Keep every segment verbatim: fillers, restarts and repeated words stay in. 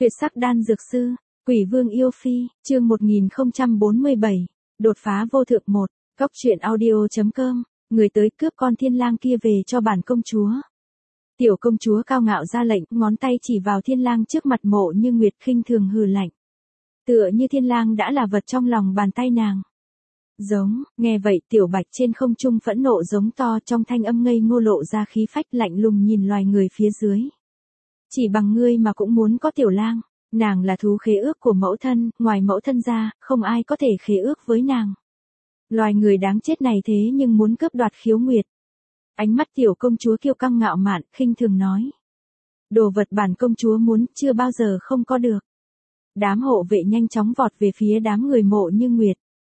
Tuyệt sắc đan dược sư, Quỷ Vương yêu phi, chương một nghìn không trăm bốn mươi bảy, đột phá vô thượng một, cóc truyện audio chấm com, người tới cướp con thiên lang kia về cho bản công chúa. Tiểu công chúa cao ngạo ra lệnh, ngón tay chỉ vào thiên lang trước mặt Mộ Như Nguyệt khinh thường hừ lạnh. Tựa như thiên lang đã là vật trong lòng bàn tay nàng. Giống, nghe vậy tiểu bạch trên không trung phẫn nộ giống to, trong thanh âm ngây ngô lộ ra khí phách lạnh lùng nhìn loài người phía dưới. Chỉ bằng ngươi mà cũng muốn có tiểu lang, nàng là thú khế ước của mẫu thân, ngoài mẫu thân ra, không ai có thể khế ước với nàng. Loài người đáng chết này thế nhưng muốn cướp đoạt Khiếu Nguyệt. Ánh mắt tiểu công chúa kiêu căng ngạo mạn, khinh thường nói. Đồ vật bản công chúa muốn, chưa bao giờ không có được. Đám hộ vệ nhanh chóng vọt về phía đám người Mộ Như Nguyệt.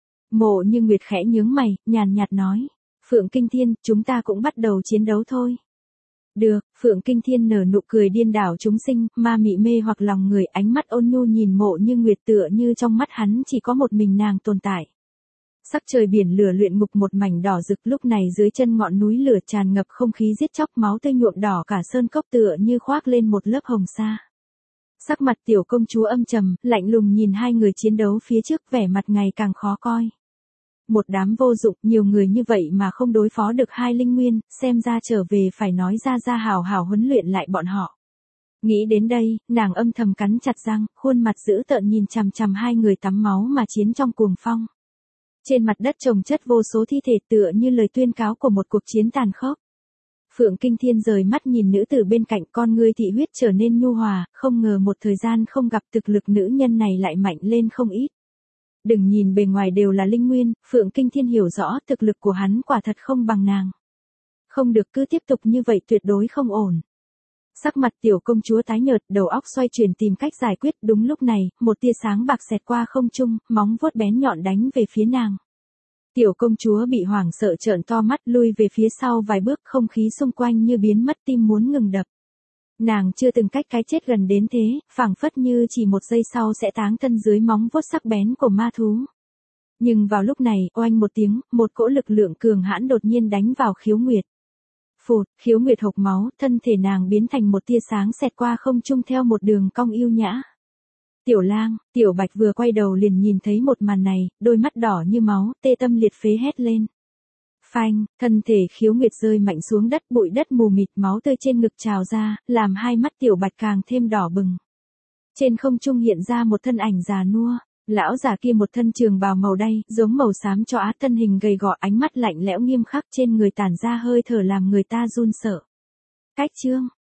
Mộ Như Nguyệt khẽ nhướng mày, nhàn nhạt nói. Phượng Kinh Thiên, chúng ta cũng bắt đầu chiến đấu thôi. Được, Phượng Kinh Thiên nở nụ cười điên đảo chúng sinh, ma mị mê hoặc lòng người, ánh mắt ôn nhu nhìn Mộ Như Nguyệt tựa như trong mắt hắn chỉ có một mình nàng tồn tại. Sắc trời biển lửa luyện ngục một mảnh đỏ rực, lúc này dưới chân ngọn núi lửa tràn ngập không khí giết chóc, máu tươi nhuộm đỏ cả sơn cốc tựa như khoác lên một lớp hồng sa. Sắc mặt tiểu công chúa âm trầm, lạnh lùng nhìn hai người chiến đấu phía trước, vẻ mặt ngày càng khó coi. Một đám vô dụng, nhiều người như vậy mà không đối phó được hai linh nguyên, xem ra trở về phải nói ra ra hào hào huấn luyện lại bọn họ. Nghĩ đến đây, nàng âm thầm cắn chặt răng, khuôn mặt dữ tợn nhìn chằm chằm hai người tắm máu mà chiến trong cuồng phong. Trên mặt đất chồng chất vô số thi thể tựa như lời tuyên cáo của một cuộc chiến tàn khốc. Phượng Kinh Thiên rời mắt nhìn nữ tử bên cạnh, con ngươi thị huyết trở nên nhu hòa, không ngờ một thời gian không gặp thực lực nữ nhân này lại mạnh lên không ít. Đừng nhìn bề ngoài đều là linh nguyên, Phượng Kinh Thiên hiểu rõ thực lực của hắn quả thật không bằng nàng. Không được, cứ tiếp tục như vậy tuyệt đối không ổn. Sắc mặt tiểu công chúa tái nhợt, đầu óc xoay chuyển tìm cách giải quyết, đúng lúc này, một tia sáng bạc xẹt qua không trung, móng vuốt bén nhọn đánh về phía nàng. Tiểu công chúa bị hoảng sợ trợn to mắt, lui về phía sau vài bước, không khí xung quanh như biến mất, tim muốn ngừng đập. Nàng chưa từng cách cái chết gần đến thế, phảng phất như chỉ một giây sau sẽ táng thân dưới móng vuốt sắc bén của ma thú. Nhưng vào lúc này, oanh một tiếng, một cỗ lực lượng cường hãn đột nhiên đánh vào Khiếu Nguyệt. Phụt, Khiếu Nguyệt hộc máu, thân thể nàng biến thành một tia sáng xẹt qua không trung theo một đường cong yêu nhã. Tiểu lang, tiểu bạch vừa quay đầu liền nhìn thấy một màn này, đôi mắt đỏ như máu, tê tâm liệt phế hét lên. Phanh, thân thể Khiếu Nguyệt rơi mạnh xuống đất, bụi đất mù mịt, máu tươi trên ngực trào ra, làm hai mắt tiểu bạch càng thêm đỏ bừng. Trên không trung hiện ra một thân ảnh già nua, lão già kia một thân trường bào màu đay, giống màu xám cho á, thân hình gầy gò, ánh mắt lạnh lẽo nghiêm khắc, trên người tản ra hơi thở làm người ta run sợ. Cách chương,